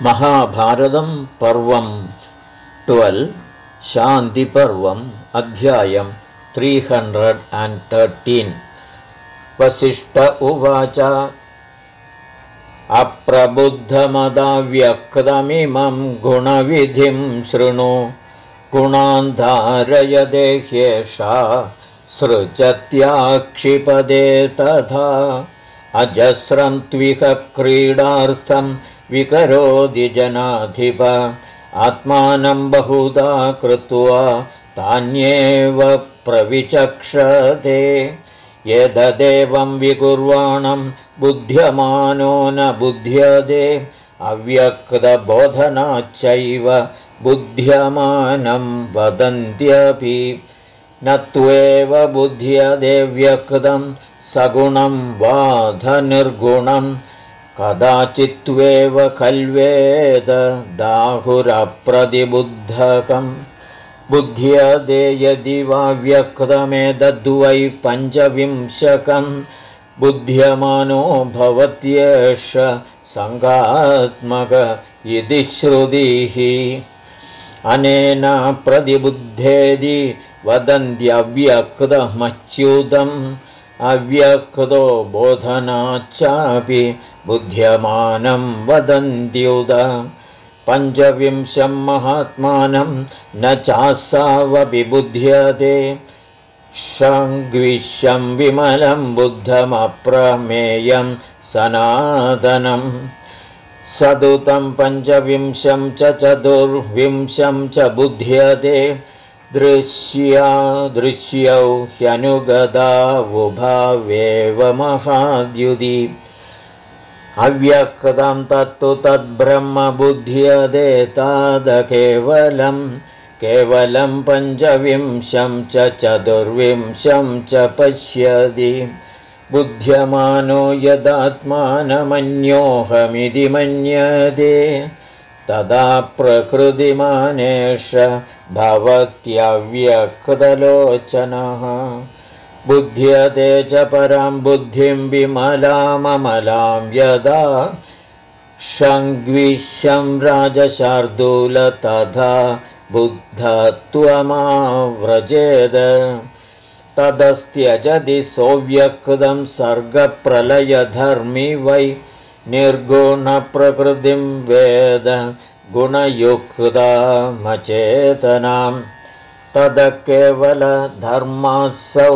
महाभारतं पर्वं 12 शान्तिपर्वम् अध्यायं 313 वसिष्ठ उवाच अप्रबुद्धमदाव्यक्तमिमं गुणविधिं शृणु गुणान्धारयदे ह्येषा सृजत्याक्षिपदे तथा अजस्रं त्विह क्रीडार्थं विकरोति जनाधिप आत्मानं बहुधा कृत्वा तान्येव प्रविचक्षते यददेवं विकुर्वाणं बुध्यमानो न बुध्यते अव्यक्तबोधनाच्चैव बुध्यमानं वदन्त्यपि न त्वेव बुध्यते व्यक्तं सगुणं वाधनिर्गुणं कदाचित्त्वेव खल्वेद दाहुरप्रतिबुद्धकं बुध्यते यदि वा व्यक्तमेतद्वै पञ्चविंशकं बुध्यमानो भवत्येष सङ्गात्मक इति श्रुतिः अनेन प्रतिबुद्धेति वदन्त्यव्यक्तमच्युतम् अव्यक्तो बोधनाच्चापि बुध्यमानं वदन्त्युत पञ्चविंशं महात्मानं न चासावपि बुध्यते शङ्ग्विष्यं विमलं बुद्धमप्रमेयं सनातनं सदुतं पञ्चविंशं च चतुर्विंशं च बुध्यते दृश्यौ ह्यनुगता उभावेव महाद्युति अव्यक्तं तत्तु तद्ब्रह्म बुध्यते केवलं पञ्चविंशं च चतुर्विंशं च पश्यति बुध्यमानो यदात्मानमन्योऽहमिति मन्यते तदा प्रकृतिमानेश भवत्यव्यक्तलोचनः बुध्यते च परां बुद्धिं विमलाममलां यदा शङ्ग्विष्यं राजशार्दूल तथा बुद्धत्वमाव्रजेद तदस्त्यजति सोऽव्यक्तं सर्गप्रलयधर्मि वै निर्गुणप्रकृतिं वेद गुणयुक्तामचेतनां तदकेवलधर्मासौ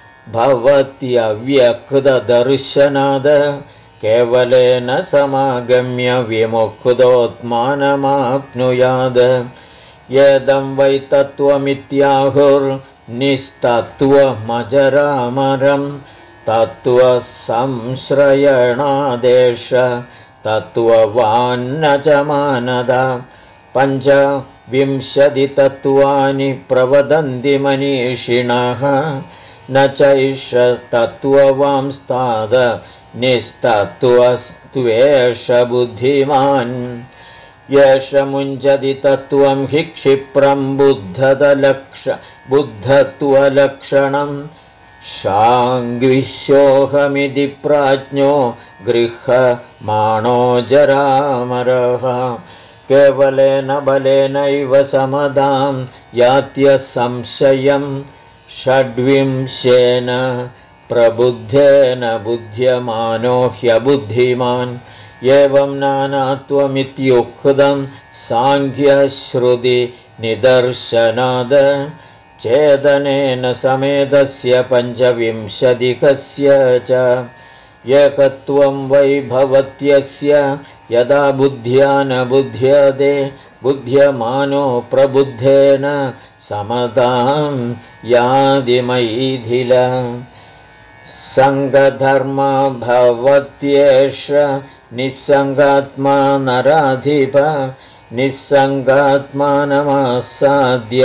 भवत्यव्यक्तदर्शनाद केवलेन समागम्य विमुक्तोऽत्मानमाप्नुयाद यदं वै तत्त्वमित्याहुर्निस्तत्त्वमजरामरं तत्त्वसंश्रयणादेश तत्त्ववान्न च मानदा पञ्चविंशतितत्त्वानि प्रवदन्ति मनीषिणः न चैष तत्त्ववांस्ताद निस्तत्त्वस्त्वेष बुद्धिमान् येष मुञ्चति तत्त्वं हि क्षिप्रं बुद्धत्वलक्षणं शाङ्ग्विष्योऽहमिति प्राज्ञो गृह्यमाणो जरामरः केवलेन बलेनैव समदां यात्यसंशयं षड्विंशेन प्रबुद्धेन बुध्यमानो ह्यबुद्धिमान् एवं नानात्वमित्युक्तं साङ्ख्यश्रुतिनिदर्शनाद चेदनेन समेतस्य पञ्चविंशतिकस्य च एकत्वं वै भवत्यस्य यदा बुद्ध्या न बुध्यते बुध्यमानो प्रबुद्धेन समतां यादिमैथिल सङ्गधर्मा भवत्येष निस्सङ्गात्मा नराधिप निस्सङ्गात्मानमासाद्य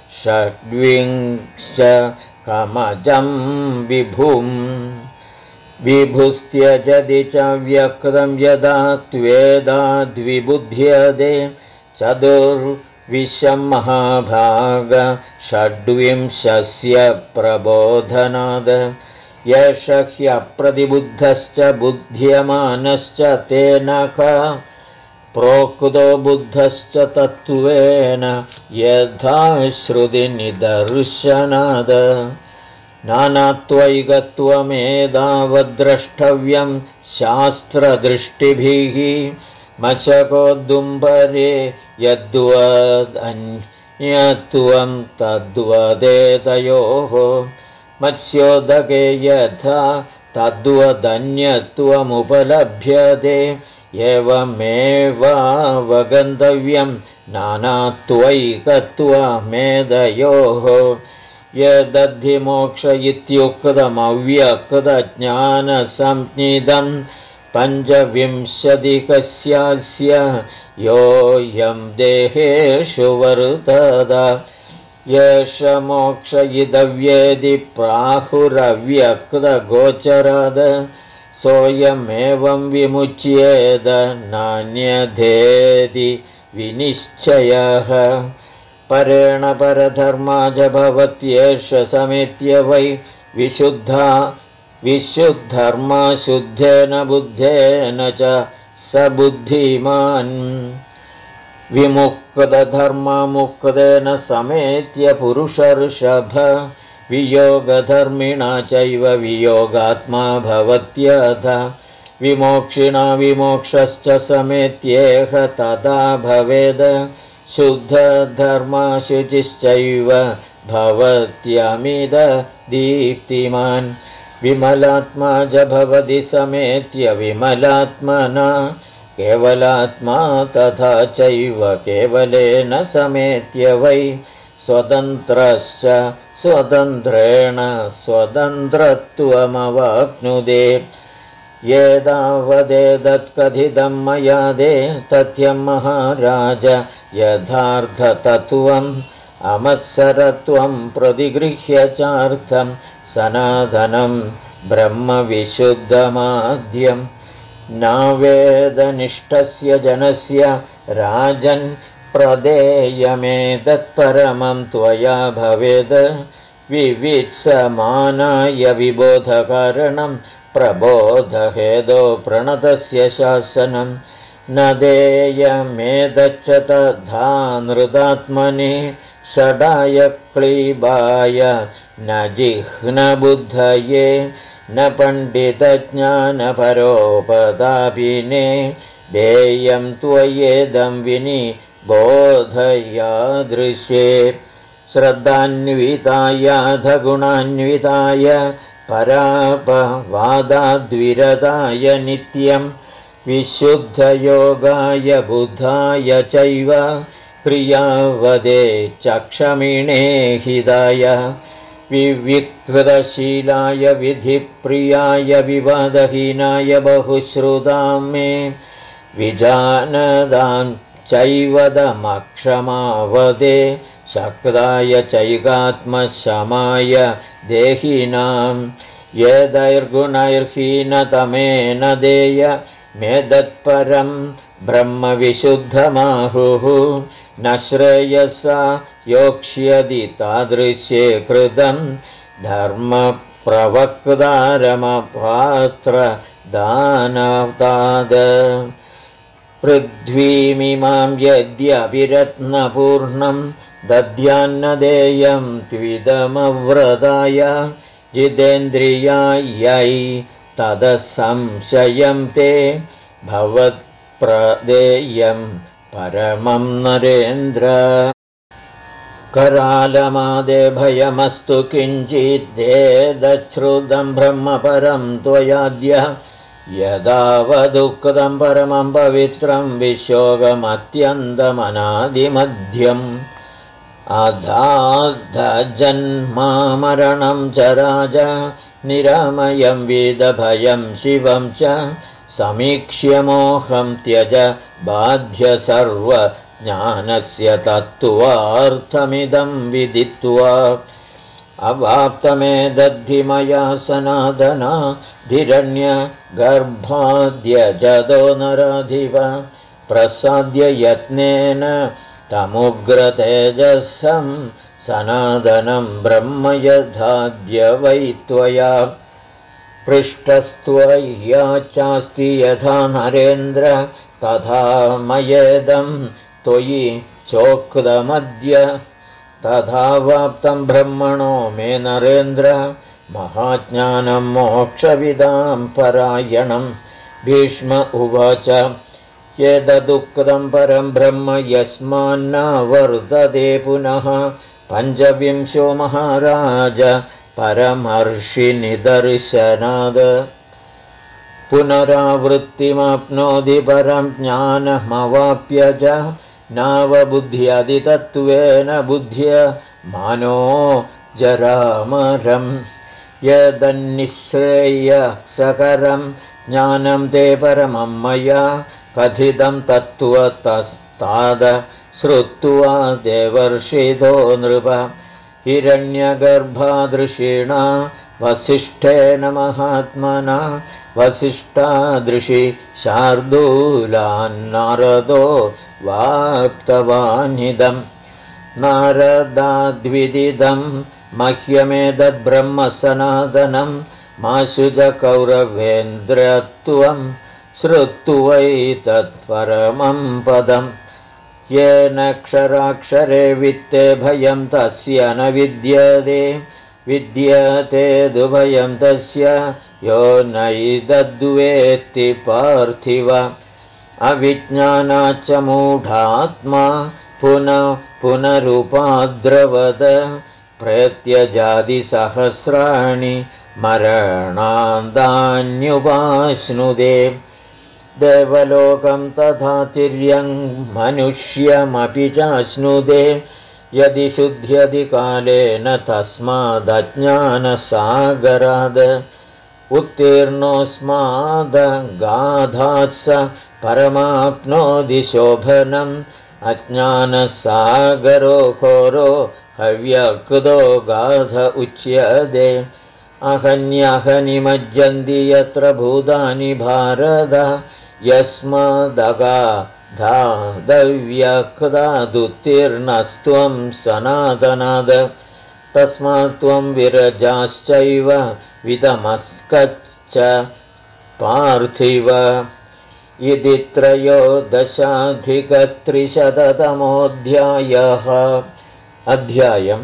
षड्विंशकमजं विभुम् विभुस्त्यजति च व्यक्तं यदा त्वेदाद्विबुध्यते चतुर्विंशं महाभाग षड्विंशस्य प्रबोधनाद येष ह्यप्रतिबुद्धश्च बुध्यमानश्च तेन प्रोक्तो बुद्धश्च तत्त्वेन यथा श्रुतिनिदर्शनाद नानात्वैकत्वमेतावद्द्रष्टव्यं शास्त्रदृष्टिभिः मशकोद्दुम्बरे यद्वदन्यत्वं तद्वदेतयोः मत्स्योदके यथा तद्वदन्यत्वमुपलभ्यते एवमेवावगन्तव्यं नानात्वैकत्वमेतयोः यदधिमोक्ष इत्युक्तमव्यक्तज्ञानसंज्ञितं पञ्चविंशतिकस्यास्य योऽयं देहेषु वर्तत येष मोक्ष इदव्येदि प्राहुरव्यक्तगोचराद सोऽयमेवं विमुच्येद नान्यथेति विनिश्चयः परेण परधर्मा च भवत्येष समेत्य वै विशुद्धर्मा शुद्धेन बुद्धेन च स बुद्धिमान् विमुक्तधर्मा मुक्तेन समेत्य पुरुषर्षभ वियोगधर्मिणा चैव वियोगात्मा भवत्यथ विमोक्षिणा विमोक्षश्च समेत्येह तथा भवेद शुद्धधर्मा शुचिश्चैव भवत्यमिद दीप्तिमान् विमलात्मा च भवति समेत्य विमलात्मना केवलात्मा तथा चैव केवलेन समेत्य वै स्वतन्त्रश्च स्वतन्त्रेण स्वतन्त्रत्वमवाप्नुदे एतावदेतत्कथितं मया दे तथ्यं महाराज यथार्थतत्त्वम् अमत्सरत्वं प्रतिगृह्य चार्थं सनातनं ब्रह्मविशुद्धमाद्यं नावेदनिष्ठस्य जनस्य राजन् प्रदेयमेतत्परमं त्वया भवेद् विवित्समानाय विबोधकारणं प्रबोधहेदो प्रणतस्य शासनं न देयमेतच्च तथा नृतात्मनि षडाय क्लीबाय न जिह्नबुद्धये न पण्डितज्ञानपरोपदापिने देयं त्वयेदं विनिबोधयादृशे श्रद्धान्विताय गुणान्विताय परापवादाद्विरताय नित्यं विशुद्धयोगाय बुद्धाय चैव प्रियावदे चक्षमिणे हिताय विविक्तशीलाय विधिप्रियाय विवादहीनाय बहुश्रुतां मे विजानदां चैवदमक्षमावदे शक्ताय चैकात्मशमाय देहिनां यदैर्गुणैर्हीनतमेन देय मेदत्परं ब्रह्मविशुद्धमाहुः न श्रेयसा योक्ष्यति तादृशे कृतं धर्मप्रवक्तारमपात्र दानवताद पृथ्वीमिमां यद्यभिरत्नपूर्णं दद्यान्न देयं त्विदमव्रताय जितेन्द्रियायै तदसंशयं ते भवत्प्रदेयं परमं नरेन्द्र करालमादे भयमस्तु किञ्चिदेतच्छ्रुतं ब्रह्मपरं त्वयाद्य यदावदुक्तं परमं पवित्रं विशोकमत्यन्तमनादिमध्यम् अधाद्धजन्ममरणं च राज निरामयं वेदभयं शिवं च समीक्ष्य मोहं त्यज बाध्य सर्वज्ञानस्य तत्त्वार्थमिदं विदित्वा अवाप्तमेदद्धि मया सनातना धीरण्यगर्भाद्यजदो नराधिव प्रसाद्य यत्नेन तमुग्रतेजसं सनातनं ब्रह्म यथाद्य वै त्वया पृष्टस्त्वया चास्ति यथा नरेन्द्र तथा मयेदं त्वयि चोक्तमद्य तथा वाप्तं ब्रह्मणो मे नरेन्द्र महाज्ञानं मोक्षविदां परायणं भीष्म उवाच यदुक्तं परं ब्रह्म यस्मान्न वर्तते पुनः पञ्चविंशो महाराज परमर्षिनिदर्शनाद पुनरावृत्तिमाप्नोति परं ज्ञानमवाप्य च नावबुद्ध्यदितत्त्वेन बुद्ध्य मानो जरामरम् यदन्निःश्रेयसकरं ज्ञानं ते परमं मया कथितं तत्त्वतस्ताद श्रुत्वा देवर्षितो नृप हिरण्यगर्भादृषिणा वसिष्ठेन महात्मना वसिष्ठादृशि शार्दूलान्नारदो वाप्तवानिदं नारदाद्विदिदं मह्यमेतद्ब्रह्म सनातनं माशुजकौरवेन्द्रत्वं श्रुत्वैतत्परमं पदम् येन क्षराक्षरे वित्ते भयं तस्य न विद्यते विद्यते दुभयं तस्य यो नैदद्वेत्ति पार्थिव अविज्ञानाच्च मूढात्मा पुनरुपाद्रवद प्रत्यजादिसहस्राणि मरणान्तान्युपाश्नुते देवलोकं तथा तिर्यं मनुष्यमपि चाश्नुते यदि शुध्यति कालेन तस्मादज्ञानसागराद उत्तीर्णोऽस्मादगाधात् स परमाप्नोति शोभनम् अज्ञानसागरो घोरो हव्यक्तो गाध उच्यते अहन्यहनिमज्जन्ति यत्र भूतानि भारत यस्मादगाधादव्यक्तादुत्तीर्णस्त्वं सनातनाद तस्मात् त्वं विरजाश्चैव विदमस्कच्च पार्थिव इति 13अधिकत्रिशततमोऽध्यायः अध्यायं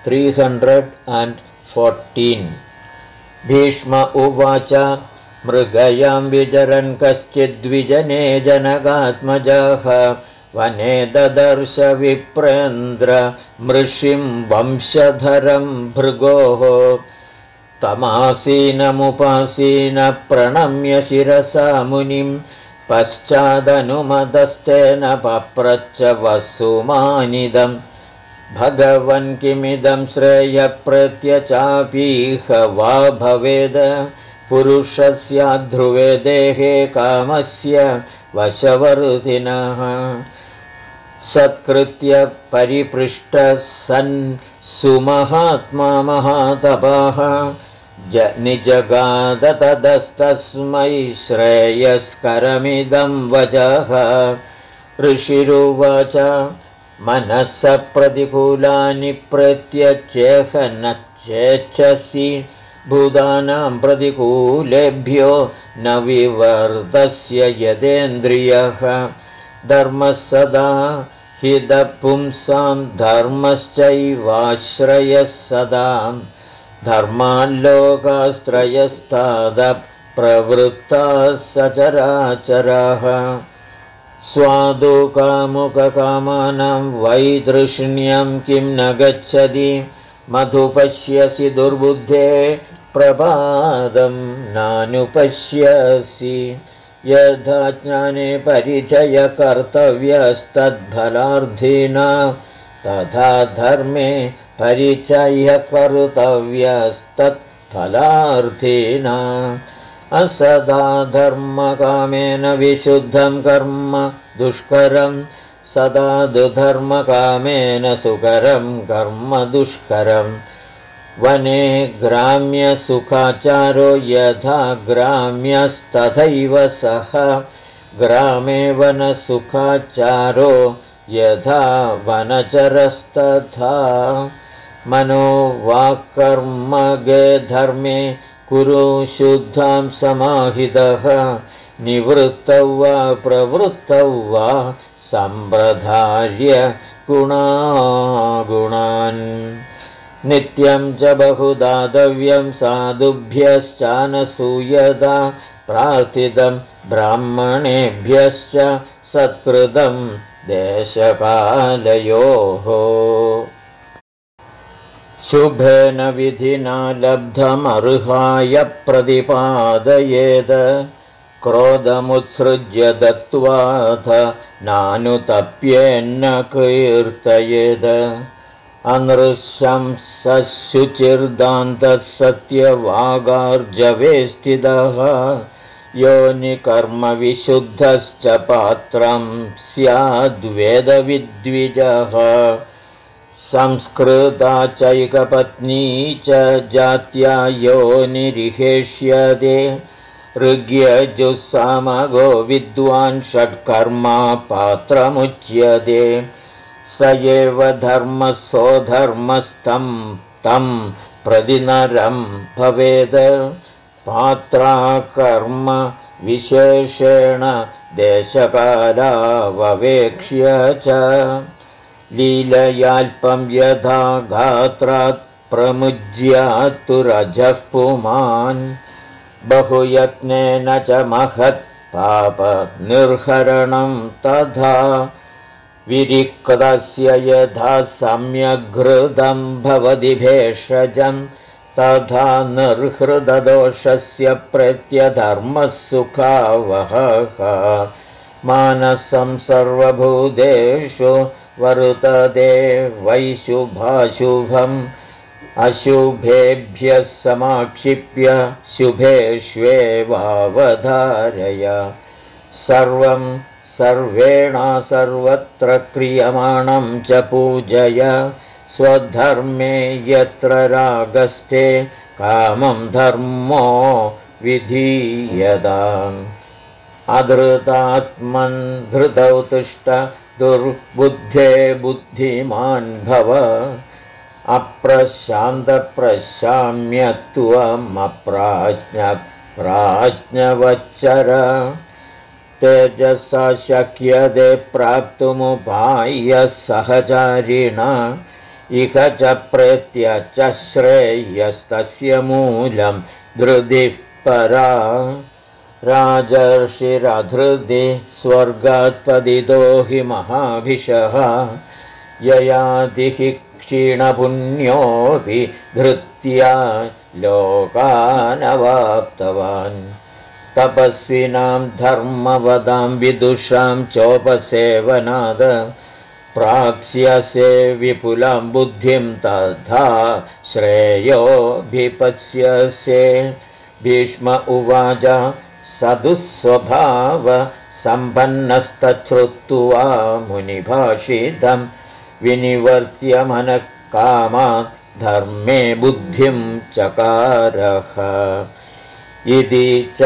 314 भीष्म उवाच मृगयां विचरन् कश्चिद्विजने जनकात्मजः वने ददर्श विप्रेन्द्र मृषिं वंशधरं भृगोः तमासीनमुपासीन प्रणम्य शिरसा मुनिं पश्चादनुमतस्तेन पप्रच्छ वसुमानिदम् भगवन् किमिदं श्रेयप्रत्यचापीह वा भवेद पुरुषस्याध्रुवे देहे कामस्य वशवर्तिनः सत्कृत्य परिपृष्टः सन् सुमहात्मा महातपः निजगाद तदस्तस्मै श्रेयस्करमिदं वचः ऋषिरुवाच मनस्स प्रतिकूलानि प्रत्यचेह न चेच्छसि भूतानां प्रतिकूलेभ्यो न विवर्तस्य यदेन्द्रियः धर्मः सदा हितपुंसां धर्मश्चैवाश्रयः सदा धर्माल्लोकास्त्रयस्तादप्रवृत्ताः सचराचराः स्वादुकामुककामानां वैतृष्ण्यं किं न गच्छति मधुपश्यसि दुर्बुद्धे प्रभादं नानुपश्यसि यथा ज्ञाने परिचयकर्तव्यस्तद्फलार्थिना तथा धर्मे परिचयकर्तव्यस्तत्फलार्थिना असदा धर्मकामेन विशुद्धं कर्म दुष्करं सदा दुधर्मकामेन सुकरं कर्म दुष्करं वने ग्राम्यसुखाचारो यथा ग्राम्यस्तथैव सः ग्रामे वनसुखाचारो यथा वनचरस्तथा मनो वाक्कर्मगे धर्मे कुरु शुद्धां समाहितः निवृत्तौ वा प्रवृत्तौ वा सम्प्रधार्य गुणान् नित्यं च बहुदातव्यं साधुभ्यश्चानसूयदा प्रार्थितं ब्राह्मणेभ्यश्च सत्कृतं देशकालयोः शुभेन विधिना लब्धमर्हाय प्रतिपादयेद क्रोधमुत्सृज्य दत्त्वाथ नानुतप्येन्न कीर्तयेद अनृशंसशुचिर्दान्तः सत्यवागार्जवे स्थितः योनिकर्मविशुद्धश्च पात्रं स्याद्वेदविद्विजः संस्कृता चैकपत्नी च जात्या योनिरिहेष्यते ऋग्यजुस्सामगो विद्वान् षट्कर्मा पात्रमुच्यते स एव धर्मसोधर्मस्तं तं प्रतिनरं भवेद पात्राकर्म विशेषेण देशकालाववेक्ष्य च लीलयाल्पं यथा गात्रात् प्रमुज्यात्तु रजः पुमान् बहुयत्नेन च महत् पापनिर्हरणं तथा विरिक्तस्य यथा सम्यग्हृदं भवति भेषजं तथा निर्हृददोषस्य प्रत्यधर्मः सुखावहः मानसं सर्वभूतेषु वर्तते वैशुभाशुभम् अशुभेभ्यः समाक्षिप्य शुभेष्वेवावधारय सर्वं सर्वेणा सर्वत्र क्रियमाणं च पूजय स्वधर्मे यत्र रागस्थे कामं धर्मो विधीयताम् अधृतात्मन् धृतौ तिष्ठ दुर्बुद्धे बुद्धिमान् भव अप्रशान्तप्रशाम्यत्वमप्राज्ञप्राज्ञवच्चर तेजसा शक्यते प्राप्तुमुपायः सहचारिणा इह च प्रेत्य च श्रेयस्तस्य मूलं धृतिः परा राजर्षिरधृति स्वर्गात्पतितो हि महाभिषः ययादिः क्षीणपुण्योऽपि धृत्या लोकानवाप्तवान् तपस्विनां धर्मवदां विदुषां चोपसेवनाद प्राप्स्यसे विपुलां बुद्धिं तथा श्रेयोऽभिपत्स्यसे भीष्म उवाच सदुस्वभाव सम्पन्नस्तच्छ्रुत्वा मुनिभाषितं विनिवर्त्य मनः कामात् धर्मे बुद्धिं चकारः इति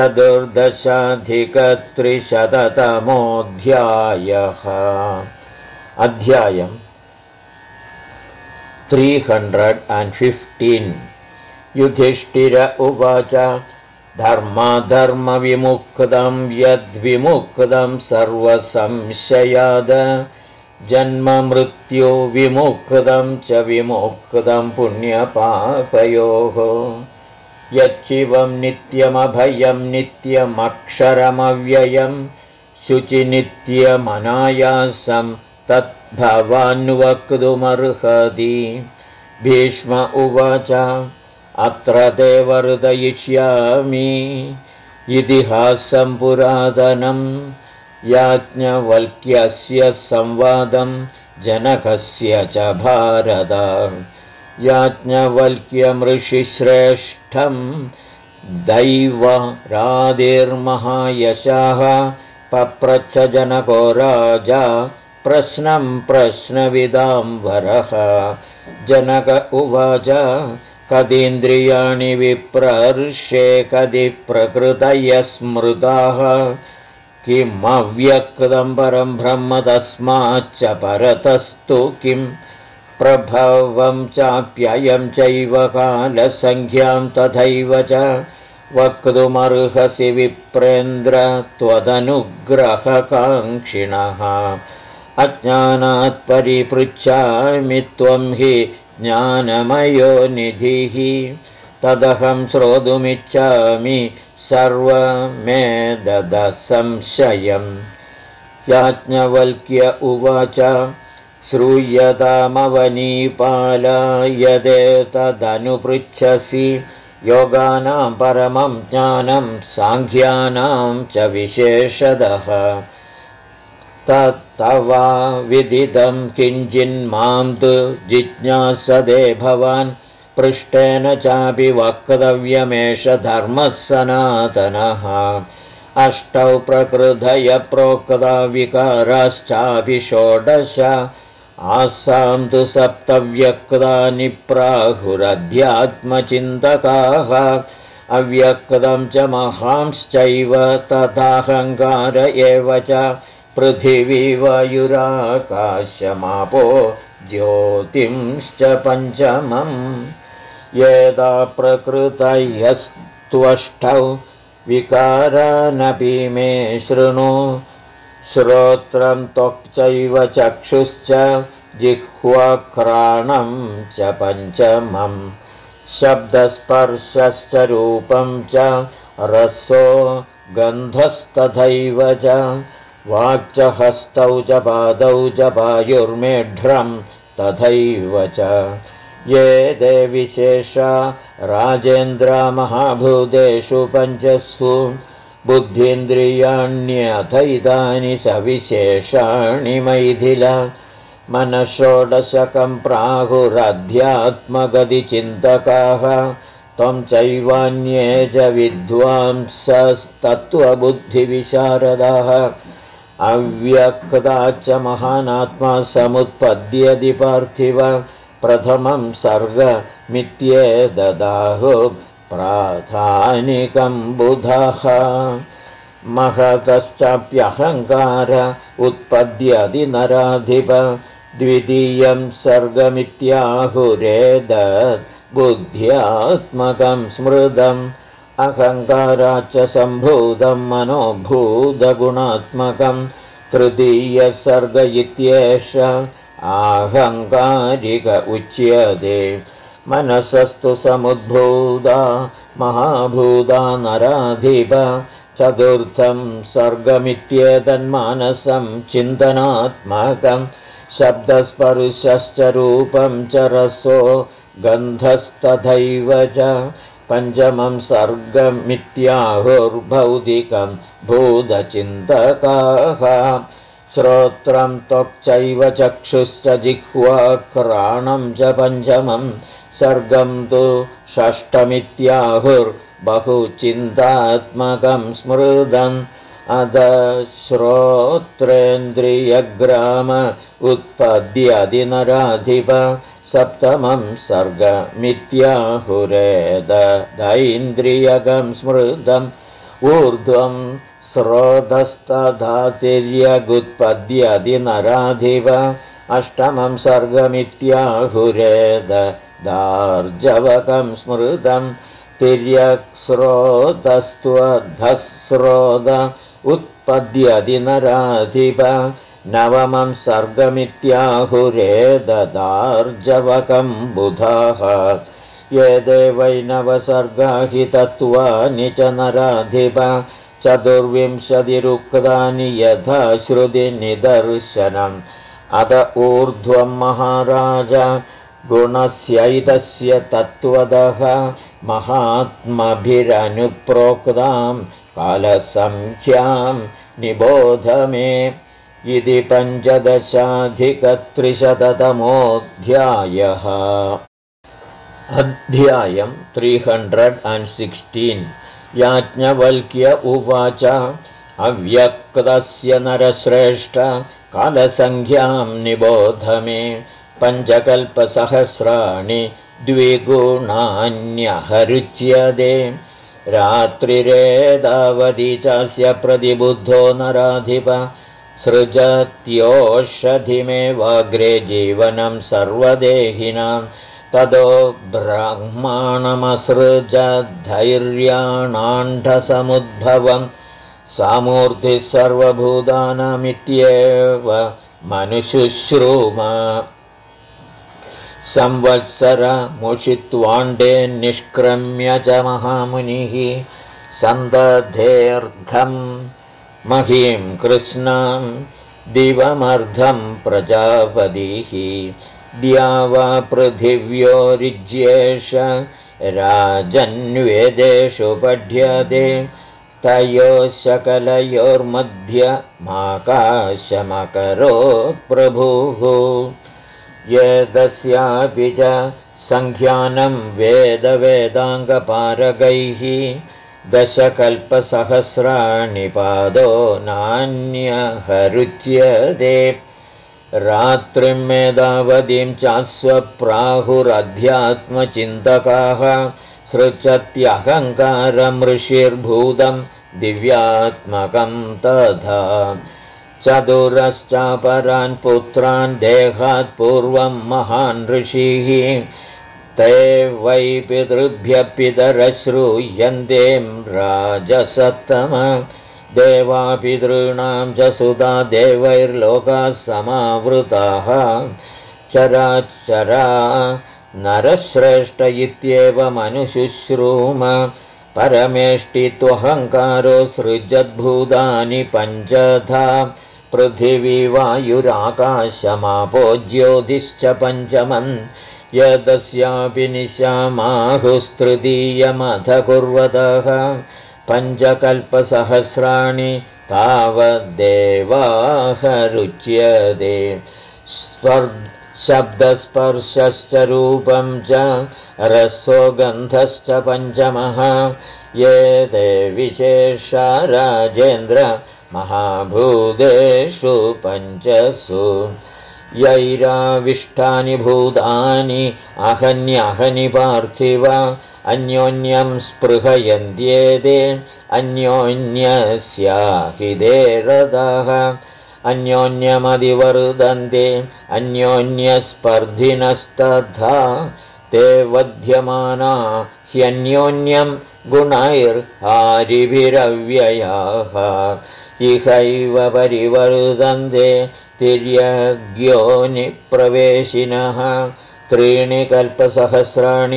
14,300तमोऽध्यायः अध्यायम् 315 युधिष्ठिर उवाच धर्माधर्मविमुक्तं यद्विमुक्तं सर्वसंशयाद जन्ममृत्युविमुक्तं च विमुक्तं पुण्यपापयोः यच्चिवं नित्यमभयं नित्यमक्षरमव्ययं शुचिनित्यमनायासं तद्भवान्वक्तुमर्हति भीष्म उवाच अत्र ते वर्धयिष्यामि इतिहासं पुरातनं याज्ञवल्क्यस्य संवादं जनकस्य च भारत याज्ञवल्क्यमृषिश्रेष्ठं दैवरादिर्महायशः पप्रच्छ जनको राजा प्रश्नं प्रश्नविदाम्बरः जनक उवाच कदीन्द्रियाणि विप्रर्षे कदि प्रकृतयः स्मृताः किमव्यक्तं परं ब्रह्म तस्माच्च परतस्तु किम् प्रभवं चाप्ययं चैव कालसंख्यां तथैव च वक्तुमर्हसि विप्रेन्द्र त्वदनुग्रहकाङ्क्षिणः अज्ञानात् परिपृच्छामि त्वं हि ज्ञानमयो निधिः तदहं श्रोतुमिच्छामि सर्वमेतदसंशयम् याज्ञवल्क्य उवाच श्रूयतामवनीपालायदेतदनुपृच्छसि योगानां परमं ज्ञानं साङ्ख्यानां च विशेषतः तत्तवा विदितं किञ्चिन्मां तु जिज्ञासदे भवान् पृष्ठेन चापि वक्तव्यमेष धर्मः सनातनः अष्टौ प्रकृतय प्रोक्ता विकाराश्चापि षोडश आसां तु सप्तव्यक्तानि प्राहुरध्यात्मचिन्तकाः अव्यक्तं च महांश्चैव तथाहङ्कार एव च पृथिवी वायुराकाशमापो ज्योतिंश्च पञ्चमम् यदा प्रकृतयस्त्वष्टौ विकारानपि मे शृणु श्रोत्रं त्वक्चैव चक्षुश्च जिह्वाघ्राणं च पञ्चमम् शब्दस्पर्शश्च रूपं च रसो गन्धस्तथैव च वाक् च हस्तौ च पादौ च वायुर्मेढ्रं तथैव च ये ते विशेषा राजेन्द्र महाभूतेषु पञ्चसु बुद्धीन्द्रियाण्यथैतानि सविशेषाणि मैथिल मनषोडशकं प्राहुरध्यात्मगतिचिन्तकाः त्वं चैवान्ये च विद्वांसस्तत्त्वबुद्धिविशारदाः अव्यक्ता च महानात्मा समुत्पद्यति पार्थिव प्रथमं सर्गमित्येतदाहु प्राधानिकं बुधः महतश्चाप्यहङ्कार उत्पद्यति नराधिप द्वितीयं सर्गमित्याहुरेतद् बुद्ध्यात्मकं स्मृतम् अहङ्काराच्च सम्भूतं मनोभूतगुणात्मकं तृतीयसर्ग इत्येष आहङ्कारिक उच्यते मनसस्तु समुद्भूता महाभूता नराधिप चतुर्थं सर्गमित्येतन्मानसं चिन्तनात्मकं शब्दस्पर्शश्च रूपं च रसो गन्धस्तथैव च पञ्चमं सर्गमित्याहुर्भौतिकं भूतचिन्तकाः श्रोत्रं त्वक्चैव चक्षुश्च जिह्वाघ्राणं च पञ्चमं सर्गं तु षष्ठमित्याहुर्बहुचिन्तात्मकं स्मृतम् अध श्रोत्रेन्द्रियग्राम उत्पद्यति नराधिप सप्तमं सर्गमित्याहुरेतदैन्द्रियगं स्मृतम् ऊर्ध्वं स्रोतस्तथा तिर्यगुत्पद्यति नराधिप अष्टमं सर्गमित्याहुरेतदार्जवकं स्मृतम् तिर्यक्स्रोतस्त्वधस्रोत उत्पद्यति नराधिप नवमं सर्गमित्याहुरेतदार्जवकं बुधाः ये देवैनवसर्गा हि तत्त्वानि च नराधिप चतुर्विंशतिरुक्तानि यथा श्रुतिनिदर्शनम् अत ऊर्ध्वं महाराज गुणस्यैतस्य तत्त्वतः महात्मभिरनुप्रोक्तां कालसङ्ख्यां निबोध मे इति 15,300तमोऽध्यायः अध्यायं 316 याज्ञवल्क्य उवाच अव्यक्तस्य नरश्रेष्ठ कालसङ्ख्यां निबोध मे पञ्चकल्पसहस्राणि द्विगुणान्यहरुच्यते रात्रिरेतावती चास्य प्रतिबुद्धो नराधिप सृजत्योषधिमेवाग्रे जीवनं सर्वदेहिनां ततो ब्रह्माणमसृज धैर्याणाण्ढसमुद्भवं सामूर्तिः सर्वभूतानामित्येव मनुशुश्रूम संवत्सरमुषित्वाण्डे निष्क्रम्य च महामुनिः सन्दधेऽर्धं महीं कृष्णां दिवमर्धं प्रजापतिः द्यावा पृथिव्योरिज्येष राजन्वेदेषु पठ्यते तयोः सकलयोर्मध्यमाकाशमकरोत् प्रभुः यदस्यापि च सङ्ख्यानं वेदवेदाङ्गपारगैः दशकल्पसहस्राणि पादो नान्यहरुच्यते रात्रिं मेधावतीं चास्वप्राहुरध्यात्मचिन्तकाः सृजत्यहङ्कारं ऋषिर्भूतं दिव्यात्मकं तथा चतुरश्चापरान् पुत्रान् देहात् पूर्वं महान् ऋषिः ते वै पितृभ्यः पितरः श्रूयन्ते राजसत्तम देवापितॄणां च सुता देवैर्लोकाः समावृताः चराचरा नरश्रेष्ठ इत्येव मनुशुश्रूम परमेष्टित्वहङ्कारो सृजद्भूतानि पञ्चधा पृथिवी वायुराकाशमापो ज्योतिश्च पञ्चमम् यदस्यापि निशामाहुस्तृतीयमथ कुर्वतः पञ्चकल्पसहस्राणि तावद्देवाहरुच्यते शब्दस्पर्शश्च रूपं च रसो गन्धश्च पञ्चमः ये ते विशेषा राजेन्द्र महाभूतेषु पञ्चसु यैराविष्टानि भूतानि अहन्यहनि पार्थिव अन्योन्यं स्पृहयन्त्येते अन्योन्यस्याहिते रताः अन्योन्यमधिवर्धन्ते अन्योन्यस्पर्धिनस्तथा ते वध्यमाना ह्यन्योन्यं गुणैर्हारिभिरव्ययाः इहैव परिवर्धन्ते तिर्यग्योनिप्रवेशिनः त्रीणि कल्पसहस्राणि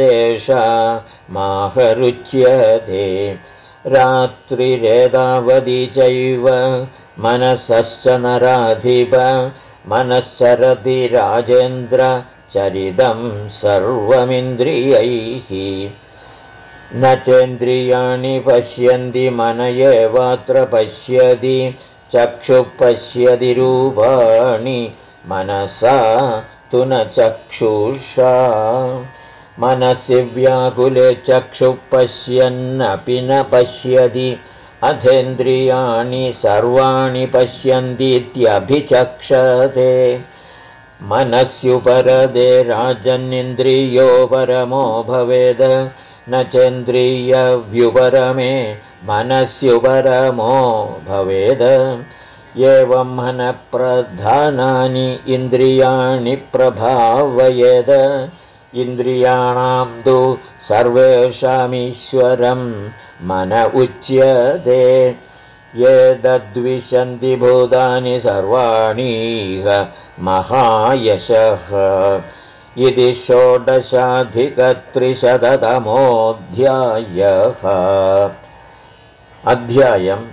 यदेषामाहरुच्यते रात्रिरेतावती चैव मनसश्च नराधिप मनश्चरति राजेन्द्र चरितं सर्वमिन्द्रियैः न चेन्द्रियाणि पश्यन्ति मन एवात्र पश्यति चक्षुः पश्यति रूपाणि मनसा तु न चक्षुषा मनसि व्याकुले चक्षुः पश्यन्नपि न पश्यति अथेन्द्रियाणि सर्वाणि पश्यन्तीत्यभिचक्षते मनस्युपरदे राजन्निन्द्रियो परमो भवेद न चेन्द्रियव्युपरमे मनस्युपरमो भवेद एवं मनःप्रधानानि इन्द्रियाणि प्रभावयेद इन्द्रियाणां तु सर्वेषामीश्वरं मन उच्यते ये तद्विशन्ति भूतानि सर्वाणीह महायशः इति षोडशाधिकत्रिशततमोऽध्यायः अध्यायम्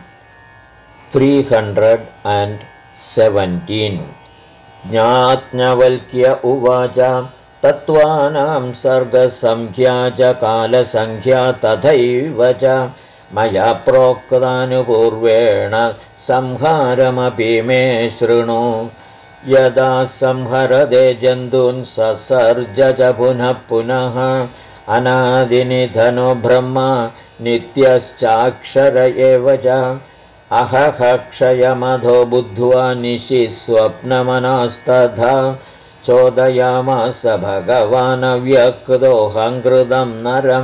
317 ज्ञात्नवल्क्य उवाच तत्त्वानां सर्गसंख्या च कालसंख्या तथैव च मया प्रोक्तानुपूर्वेण संहारमपि मे शृणु यदा संहरदे जन्तून् ससर्ज च पुनः पुनः अनादिनिधनो ब्रह्मा नित्यश्चाक्षर एव च अहः क्षयमधो बुद्ध्वा निशि स्वप्नमनस्तथा चोदयामास भगवान् व्यक्तोऽहङ्कृतं नरं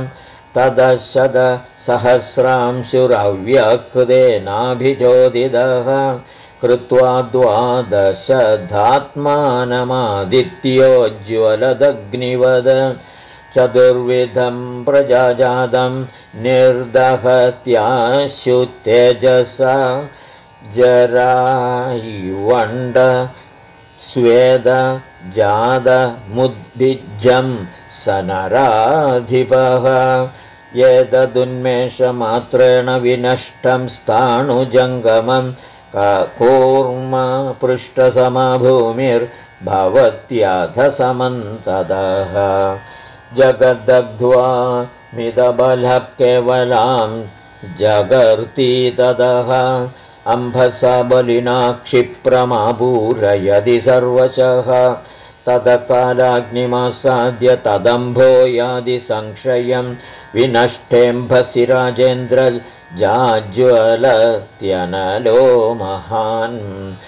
तदशतसहस्रांशुरव्यक्तेनाभिचोदितः कृत्वा 12धात्मानमादित्योज्ज्वलदग्निवद चतुर्विधं प्रजाजातं निर्दहत्याशुतेजसा जरायुवण्ड स्वेद जातमुद्भिज्जं सनराधिपः एतदुन्मेषमात्रेण विनष्टं स्थाणुजङ्गमं कूर्म पृष्ठसमभूमिर्भवत्यथ समन्ततः जगद्दग्ध्वा मिदबलः केवलां जगर्ति ततः अम्भसा बलिना क्षिप्रमापूरयदि सर्वशः तदकालाग्निमासाद्य तदम्भो यादि संक्षयं विनष्टेऽम्भसि राजेन्द्रजाज्वलत्यनलो महान्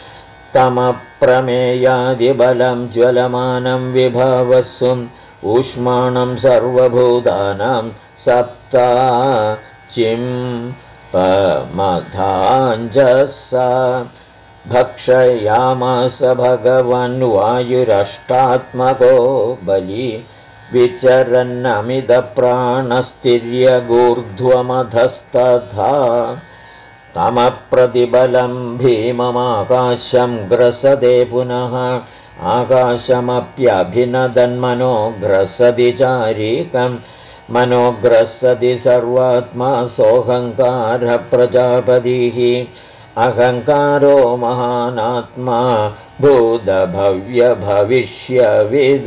तमप्रमेयादिबलं ज्वलमानं विभवस्सुम् ऊष्माणं सर्वभूतानां सप्ताचिम्पमधाञ्जसा भक्षयामास भगवन् वायुरष्टात्मको बली विचरन्नमिदप्राणस्तिर्यगूर्ध्वमधस्तथा तमप्रतिबलं भीममाकाशं ग्रसदे पुनः आकाशमप्यभिनदन्मनो ग्रसति चारीकं मनोग्रसति सर्वात्मा सोऽहङ्कारप्रजापतिः अहङ्कारो महानात्मा भूतभव्यभविष्यविद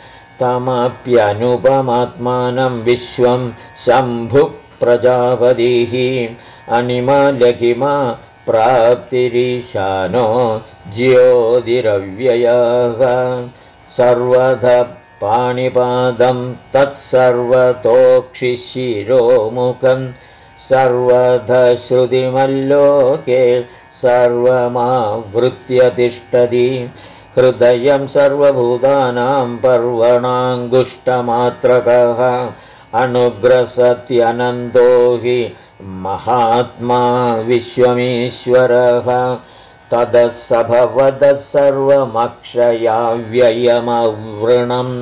तमप्यनुपमात्मानं विश्वं शम्भुः प्रजापतिः अनिमालकिमा प्राप्तिरीशानो ज्योतिरव्ययः सर्वधा पाणिपादं तत्सर्वतोक्षिशिरोमुखं सर्वधा श्रुतिमल्लोके सर्वमावृत्य तिष्ठति हृदयं सर्वभूतानां पर्वणाङ्गुष्ठमात्रकः अनुग्रसत्यनन्दो हि महात्मा विश्वमीश्वरः तदसभवदः सर्वमक्षयाव्ययमवृणम्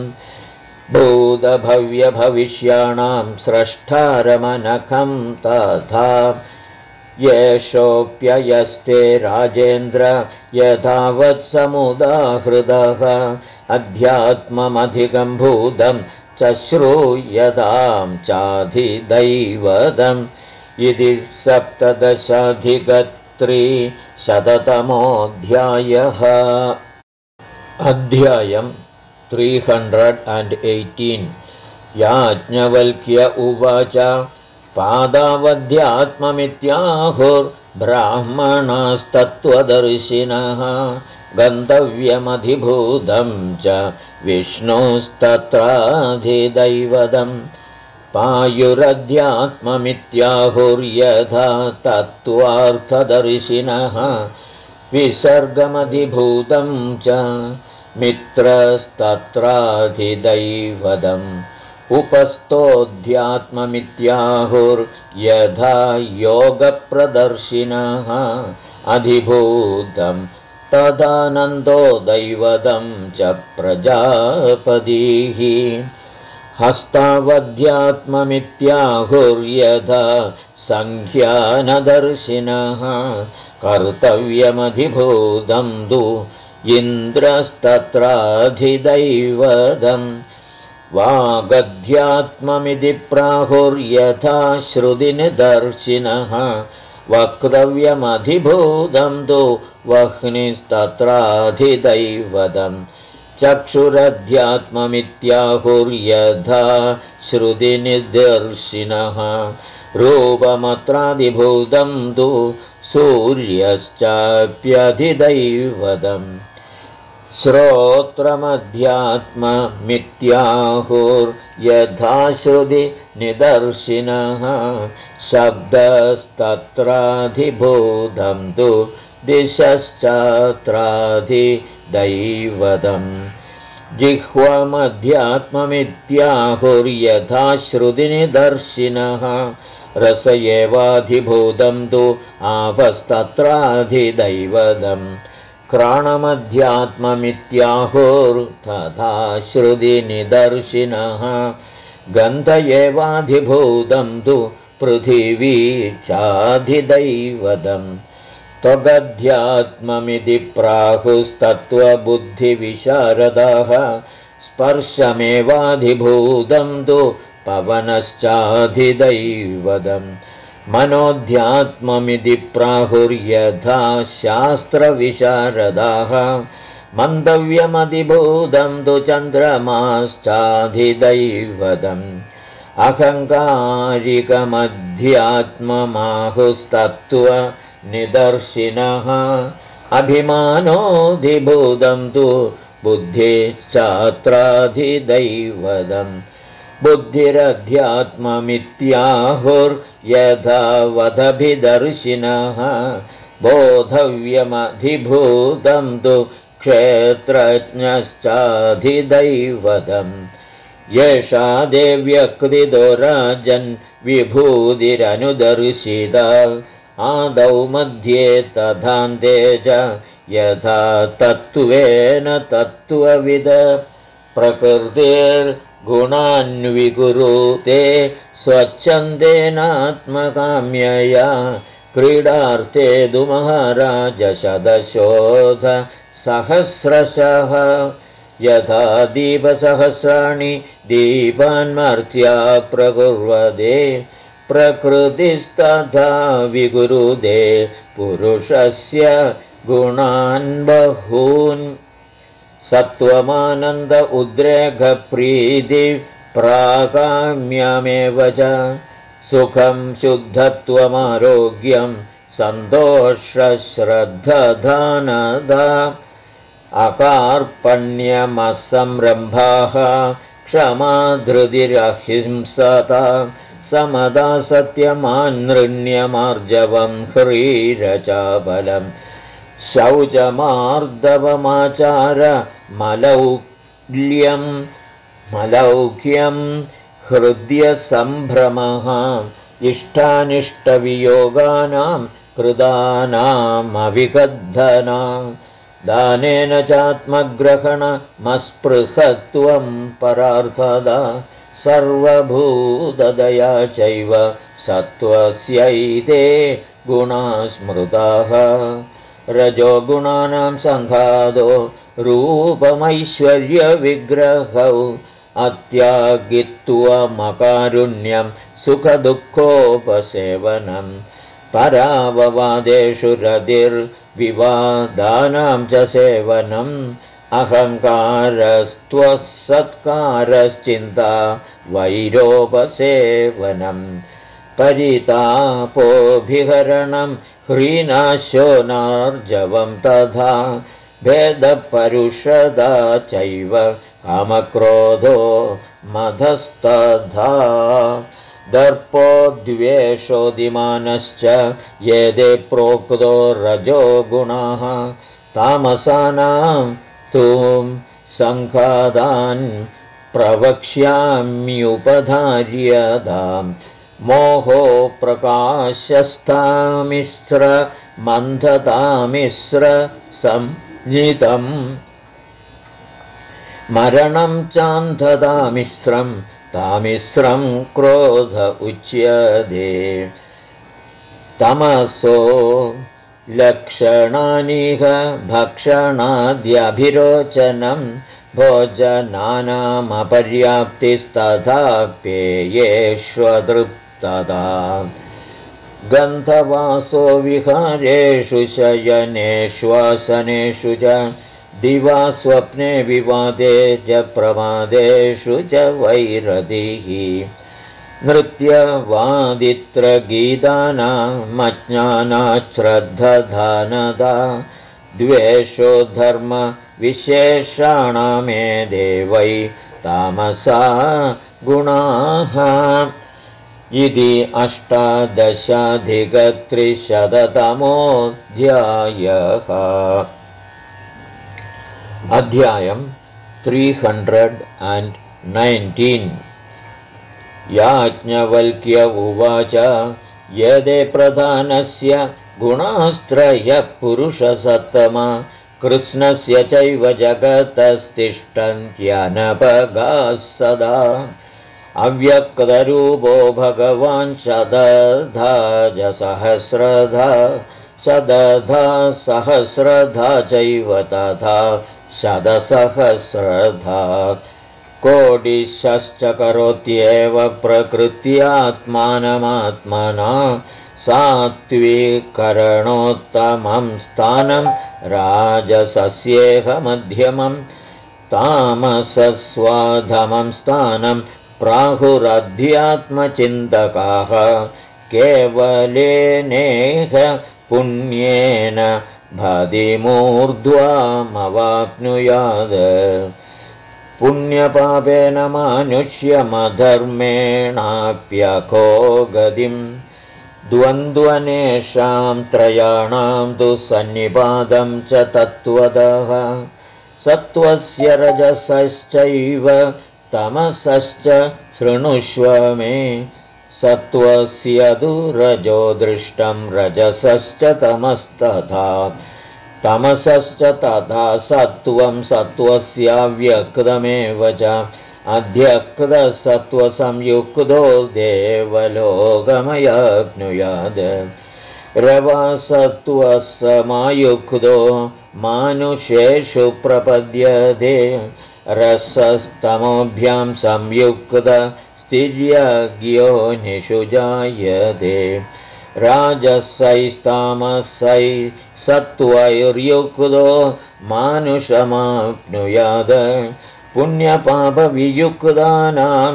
भूतभव्यभविष्याणां स्रष्टारमनखं तथा येषोऽप्ययस्ते राजेन्द्र यथावत्समुदाहृदः अध्यात्ममधिकं भूतं च श्रूयतां चाधिदैवतम् इति 17,300तमोऽध्यायः अध्यायं 318 याज्ञवल्क्य उवाच पादावध्यात्ममित्याहुर्ब्राह्मणास्तत्त्वदर्शिनः गन्तव्यमधिभूतं च विष्णुस्तत्राधिदैवतम् पायुरध्यात्ममित्याहुर्यथा तत्त्वार्थदर्शिनः विसर्गमधिभूतं च मित्रस्तत्राधिदैवतम् उपस्थोऽध्यात्ममित्याहुर्यथा योगप्रदर्शिनः अधिभूतं तदानन्दो दैवतं च प्रजापतिः हस्तावध्यात्ममित्याहुर्यथा सङ्ख्यानदर्शिनः कर्तव्यमधिभूतं तु इन्द्रस्तत्राधिदैवतम् वागध्यात्ममिति प्राहुर्यथा श्रुतिनिदर्शिनः वक्तव्यमधिभूतं तु वह्निस्तत्राधिदैवतम् चक्षुरध्यात्ममित्याहुर्यथा श्रुतिनिदर्शिनः रूपमत्राधिभूतं तु सूर्यश्चाप्यधिदैवतम् श्रोत्रमध्यात्ममित्याहुर्यथा श्रुतिनिदर्शिनः शब्दस्तत्राधिभूतं तु दिशश्चात्राधिदैवतम् जिह्वामध्यात्ममित्याहुर्यथा श्रुतिनिदर्शिनः रस एवाधिभूतं तु आपस्तत्राधिदैवतम् क्राणमध्यात्ममित्याहुर्तथा श्रुतिनिदर्शिनः गन्ध एवाधिभूतं तु पृथिवी चाधिदैवतम् त्वगध्यात्ममिति प्राहुस्तत्त्वबुद्धिविशारदाः स्पर्शमेवाधिभूतं तु पवनश्चाधिदैवतम् मनोध्यात्ममिति प्राहुर्यथा शास्त्रविशारदाः मन्तव्यमधिभूतं तु चन्द्रमाश्चाधिदैवतम् अहङ्कारिकमध्यात्ममाहुस्तत्त्वनिदर्शिनः अभिमानोऽधिभूतं तु बुद्धिश्चात्राधिदैवतम् बुद्धिरध्यात्ममित्याहुर्यथा वदभिदर्शिनः बोधव्यमधिभूतं तु क्षेत्रज्ञश्चाधिदैवतम् येषा देव्यक्तिदो राजन् विभूतिरनुदर्शिता आदौ मध्ये तथान्ते च यथा तत्त्वेन तत्त्वविद प्रकृतिर्गुणान्विकुरुते स्वच्छन्देनात्मकाम्यया क्रीडार्थे तु महाराज शतशोध सहस्रशः यथा दीपसहस्राणि दीपान्मर्त्या प्रकुर्वते प्रकृतिस्तथा विकुरुते पुरुषस्य गुणान् बहून् सत्त्वमानन्द उद्रेकप्रीति प्राकाम्यमेव च सुखं शुद्धत्वमारोग्यं सन्तोषश्रद्धधानदा अकार्पण्यमसंरम्भाः क्षमा धृतिरहिंसता समदा सत्यमानृण्यमार्जवं ह्रीरचाबलं शौचमार्दवमाचार मलौक्यं हृद्यसम्भ्रमः इष्टानिष्टवियोगानां कृतानामविगद्धना दानेन चात्मग्रहणमस्पृहत्वं परार्थदा सर्वभूतदया चैव सत्त्वस्यैते गुणा स्मृताः रजोगुणानां सङ्घातो रूपमैश्वर्यविग्रहौ अत्यागित्वमकारुण्यं सुखदुःखोपसेवनं पराववादेषु रतिर्विवादानां च सेवनम् अहङ्कारस्त्वसत्कारश्चिन्ता वैरोपसेवनं परितापोभिहरणं ह्रीनाशोनार्जवं तथा भेदपरुषदा चैव कामक्रोधो मदस्तथा दर्पोद्वेषोऽधिमानश्च येदे प्रोक्तो रजो गुणाः तामसानां तुं सङ्घातान् प्रवक्ष्याम्युपधार्यतां मोहो प्रकाशस्तामिश्र मन्थतामिश्र संज्ञितं मरणं चान्धतामिश्रं तामिश्रं क्रोध उच्यते तमसो लक्षणानिह भक्षणाद्यभिरोचनं भोजनानामपर्याप्तिस्तथा पेयेष्वतृप्तता गन्धवासो विहारेषु शयनेष्वासनेषु च दिवा स्वप्ने विवादे च प्रमादेषु च वैरतिः नृत्यवादित्रगीतानामज्ञानाश्रद्धधानदा द्वेषो धर्मविशेषाणामे देवै तामसा गुणाः इति 18,300तमोऽध्यायः अध्यायम् 319 याज्ञवल्क्य उवाच यदे प्रधानस्य गुणास्त्रयः पुरुषसत्तमा कृष्णस्य चैव जगतस्तिष्ठन्त्यनपगाः सदा अव्यक्तरूपो भगवान् शतधा सहस्रधा चैव तथा शतसहस्रधा कोटिशश्च करोत्येव प्रकृत्यात्मानमात्मना सात्विकरणोत्तमं स्थानं राजसस्येह मध्यमं तामसस्वाधमं स्थानं प्राहुरध्यात्मचिन्तकाः केवलेनेह पुण्येन भदिमूर्ध्वमवाप्नुयात् पुण्यपापेन मानुष्यमधर्मेणाप्यखो गतिं द्वन्द्वनेषां त्रयाणां तु सन्निपातं च तत्त्वतः सत्त्वस्य रजसश्चैव तमसश्च शृणुष्व मे सत्त्वस्य तु रजो दृष्टं रजसश्च तमस्तथा तमसश्च तथा सत्त्वं सत्त्वस्याव्यक्तमेव च अध्यक्तसत्त्वसंयुक्तो देवलोकमयाप्नुयात् रवासत्त्वसमायुक्तो मानुषेषु प्रपद्यते रसस्तमोभ्यां संयुक्तस्तिर्यज्ञोनिषु जायते राजसैस्तामसै सत्त्वैर्युक्तो मानुषमाप्नुयात् पुण्यपापवियुक्तानां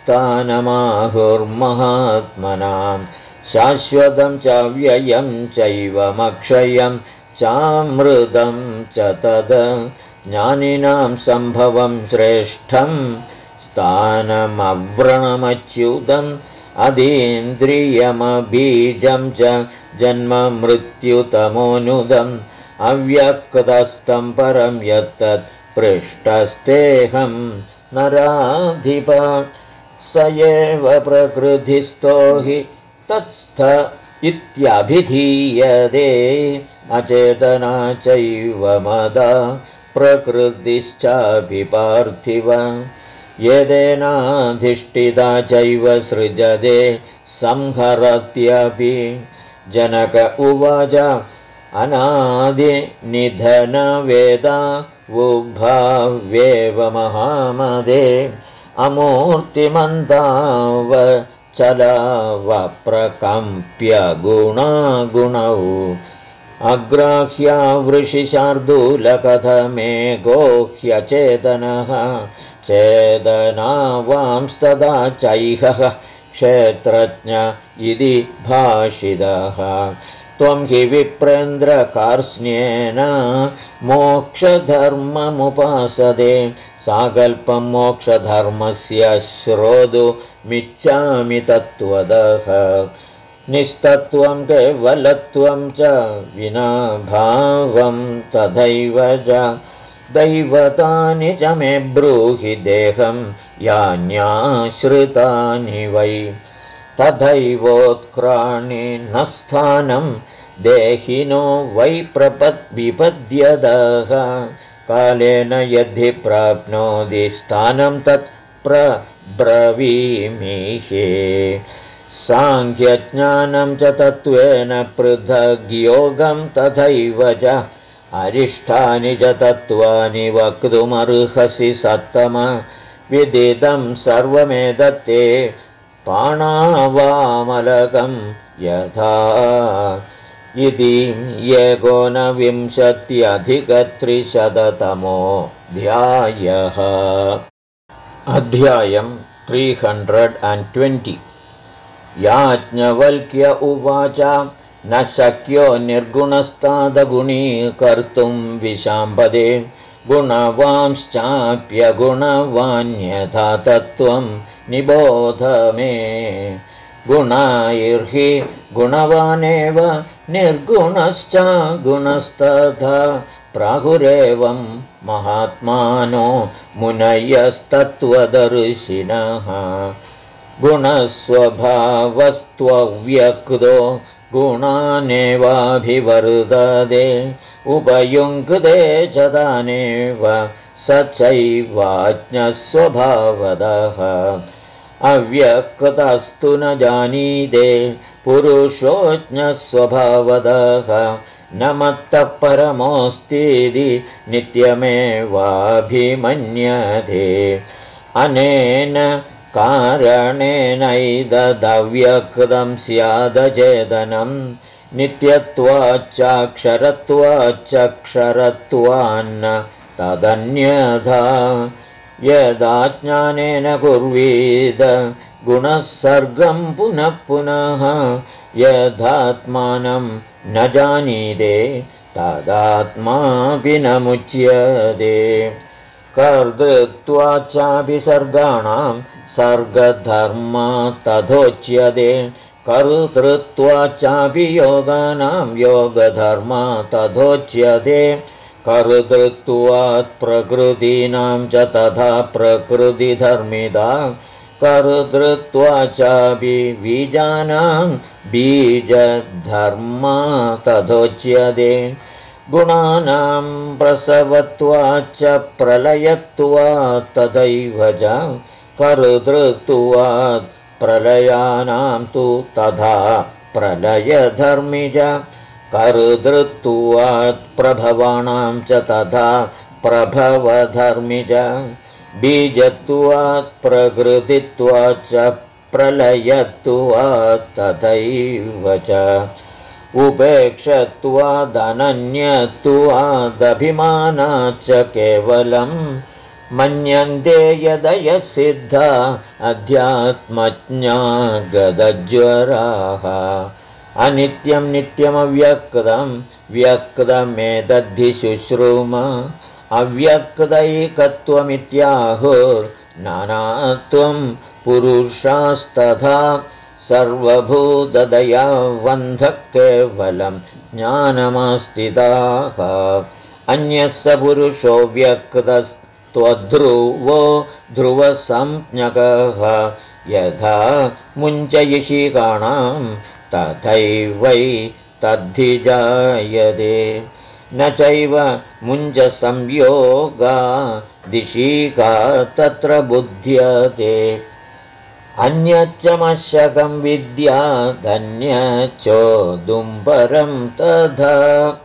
स्थानमाहुर्महात्मनां शाश्वतं च व्ययं चैवमक्षयं चामृतं च तद् ज्ञानिनां सम्भवं श्रेष्ठं स्थानमव्रणमच्युतम् अतीन्द्रियमबीजं च जन्ममृत्युतमोनुदम् अव्यक्तस्थं परं यत्तत् पृष्ठस्तेऽहं नराधिप स एव प्रकृतिस्थो हि तत्स्थ इत्यभिधीयते अचेतना चैव मदा प्रकृतिश्चापि पार्थिव येदेनाधिष्ठिता चैव सृजते संहरत्यपि जनक उवाच अनादिनिधनवेदा उभाव्येव महामदे अमूर्तिमन्तावचलावप्रकम्प्य गुणागुणौ अग्राह्या वृषिशार्दूलकथमे गोह्यचेतनः चेदनावांस्तदा चैहः क्षेत्रज्ञ इति भाषितः त्वं हि विप्रेन्द्रकार्ष्ण्येन मोक्षधर्ममुपासते साकल्पं मोक्षधर्मस्य श्रोतुमिच्छामि तत्त्वतः निस्तत्वं केवलत्वं च विना भावं तथैव च दैवतानि च मे ब्रूहि देहं यान्याश्रितानि वै तथैवोत्क्राणि न स्थानं देहिनो वै विपद्यतः कालेन यद्धि प्राप्नोति स्थानं तत् प्रब्रवीमिहे साङ्ख्यज्ञानं च तत्त्वेन पृथग्योगं तथैव च अरिष्ठानि च तत्त्वानि वक्तुमर्हसि सत्तम विदितं सर्वमेतत्ते पाणावामलकं यथा इति एकोनविंशत्यधिकत्रिशततमोऽध्यायः अध्यायं 320 याज्ञवल्क्य उवाच न शक्यो निर्गुणस्तादगुणीकर्तुं विशाम्पदे गुणवांश्चाप्यगुणवान्यथा तत्त्वं निबोध मे गुणाैर्हि गुणवानेव निर्गुणश्च गुणस्तथा प्राहुरेवं महात्मानो मुनयस्तत्त्वदर्शिनः गुणस्वभावस्त्वव्यक्तो गुणानेवाभिवर्धते उपयुङ्क्ते च तानेव स चैवाज्ञस्वभावदः अव्यक्तस्तु न जानीते पुरुषोऽज्ञस्वभावदः न मत्तः परमोऽस्तीति नित्यमेवाभिमन्यते अनेन कारणेनैतदव्यक्तं स्यादचेतनं नित्यत्वाच्चाक्षरत्वाच्चक्षरत्वान्न तदन्यथा यदा ज्ञानेन कुर्वीद गुणसर्गं पुनः पुनः यदात्मानं न जानीते तदात्मापि न मुच्यते कर्तृत्वाच्चाभिसर्गाणां सर्गधर्मा तथोच्यते कर्तृत्वाच्चाभियोगानां योगधर्मा तथोच्यते कर्तृत्वात् प्रकृतीनां च तथा प्रकृतिधर्मिता कर्तृत्वाच्चाभिबीजानां बीजधर्मा तथोच्यते गुणानां प्रसवत्वाच्च प्रलयत्वात् तथैव च कर्तृत्वात् प्रलयानां तु तथा प्रलयधर्मि च कर्तृत्वात् प्रभवानां च तथा प्रभवधर्मि च बीजत्वात् प्रकृतित्वाच्च प्रलयत्वात् तथैव च उपेक्षत्वादनन्यत्वादभिमानाच्च केवलं मन्यन्ते यदयसिद्धा अध्यात्मज्ञा गदज्वराः अनित्यं नित्यमव्यक्तं व्यक्तमेतद्धि शुश्रूम अव्यक्तैकत्वमित्याहुर्नानात्वं पुरुषास्तथा सर्वभूतदयावन्धः केवलं ज्ञानमास्थिताः अन्यः स पुरुषो व्यक्तस्त्वध्रुवो ध्रुवसंज्ञकः यथा मुञ्चयिषिकाणां तथैवै तद्धि जायते न चैव मुञ्चसंयोगा दिशीका तत्र बुध्यते अन्यच्च मशकं विद्यादन्यच्चोदुम्बरं तथा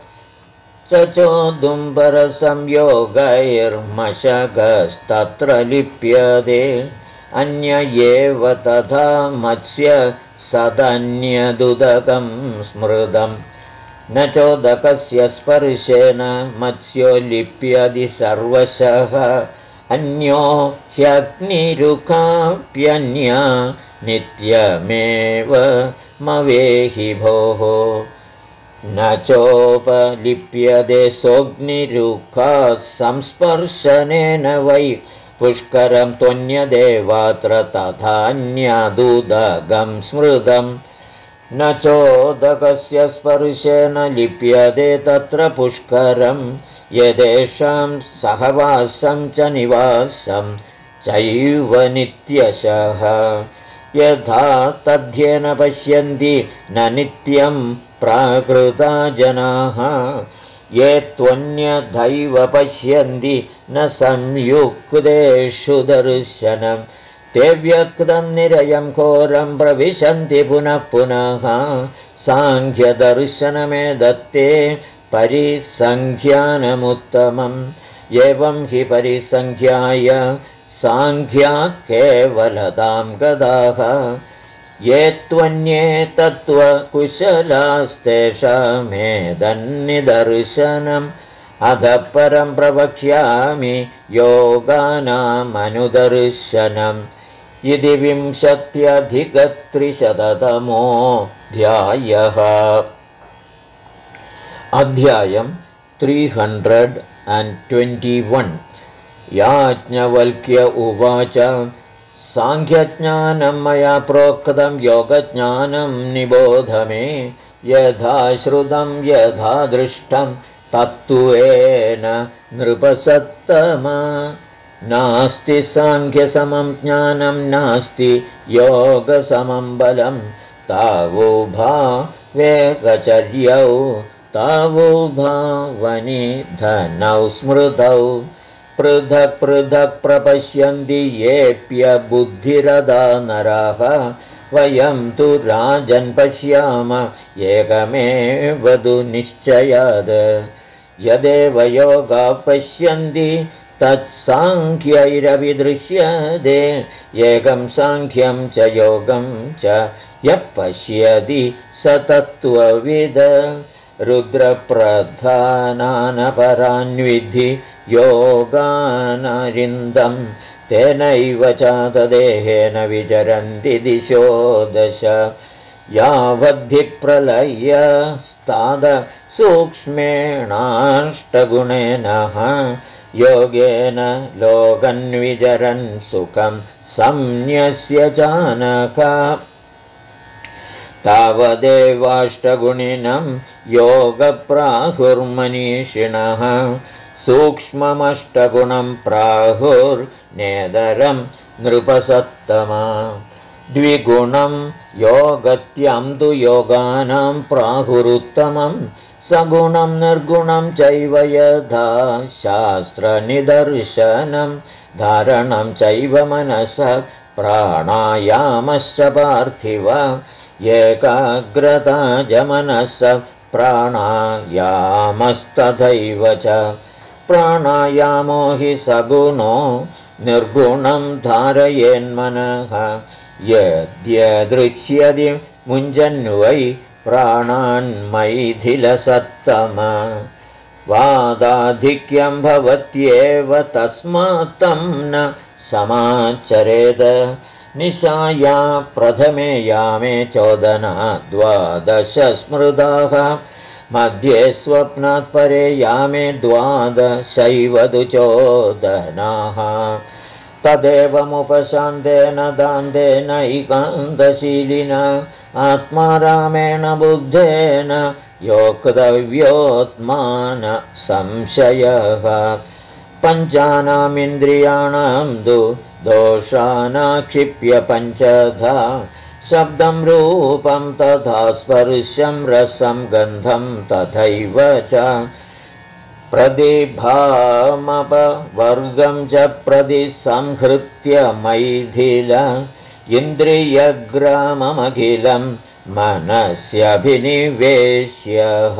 चोदुम्बरसंयोगैर्मशकस्तत्र लिप्यते अन्य एव तथा मत्स्य सदन्यदुदकं स्मृतं न चोदकस्य स्पर्शेन मत्स्यो लिप्यति सर्वशः अन्यो ह्यग्निरुखाप्यन्या नित्यमेव मवेहि भोः न चोपलिप्यते सोऽग्निरुखात् संस्पर्शनेन वै पुष्करं त्वन्यदेवात्र तथान्यदुदकं स्मृतम् न चोदकस्य स्पर्शेन लिप्यते तत्र पुष्करं यदेषां सहवासं च निवासं चैव नित्यशः यथा तद्ध्येन पश्यन्ति न नित्यं प्राकृता जनाः ये त्वन्यथैव पश्यन्ति न संयुक्तेषु दर्शनं ते व्यक्तं निरयं घोरं प्रविशन्ति पुनः पुनः साङ्ख्यदर्शनमेदत्ते परिसङ्ख्यानमुत्तमम् एवं हि परिसङ्ख्याय साङ्ख्या केवलतां गदाः ये त्वन्ये तत्त्वकुशलास्तेषामेदन्निदर्शनम् अधः परं प्रवक्ष्यामि योगानामनुदर्शनम् इति 20+300तमोऽध्यायः अध्यायं 321 याज्ञवल्क्य उवाच साङ्ख्यज्ञानं मया प्रोक्तं योगज्ञानं निबोध मे यथा श्रुतं यथा दृष्टं तत्त्वेन नृपसत्तम नास्ति साङ्ख्यसमं ज्ञानं नास्ति योगसमं बलं तावुभावेकचर्यौ तावुभावनिधनौ स्मृतौ पृथक् पृथक् प्रपश्यन्ति येऽप्यबुद्धिरदा नराः वयं तु राजन् पश्याम एकमेव तु निश्चयात् यदेव योगाः पश्यन्ति तत्साङ्ख्यैरविदृश्यते एकं साङ्ख्यं च योगं च यः पश्यति स तत्त्वविद रुद्रप्रधानानपरान्विद्धि योगानरिन्दं तेनैव चातदेहेन विचरन्ति दिशो दश यावद्धिप्रलयस्ताद सूक्ष्मेणाष्टगुणेन योगेन लोकन्विचरन् सुखं संन्यस्य चानक तावदेवाष्टगुणिनं योगप्राहुर्मनीषिणः सूक्ष्ममष्टगुणं प्राहुर्नेदरं नृपसत्तमा द्विगुणं योगत्यं तु योगानां प्राहुरुत्तमं सगुणं निर्गुणं चैव यथा शास्त्रनिदर्शनं धारणं चैव मनसः प्राणायामश्च पार्थिव एकाग्रता च मनसः प्राणायामस्तथैव च प्राणायामो हि सगुणो निर्गुणं धारयेन्मनः यद्यदृश्यति मुञ्जन्वै प्राणान्मैथिलसत्तम वादाधिक्यं भवत्येव तस्मात् तं न समाचरेद निशाया प्रथमे यामे चोदना द्वादश स्मृताः मध्ये स्वप्नात् परे यामे द्वादशैव तु चोदनाः तदेवमुपशान्तेन दान्तेनैकान्तशीलिना आत्मारामेण बुद्धेन योक्तव्योऽत्मान संशयः पञ्चानामिन्द्रियाणां तु दोषानाक्षिप्य पञ्चधा शब्दं रूपं तथा स्पर्शं रसं गन्धं तथैव च प्रतिभामपवर्गं च प्रतिसंहृत्य मैथिल इन्द्रियग्राममखिलं मनस्यभिनिवेश्यः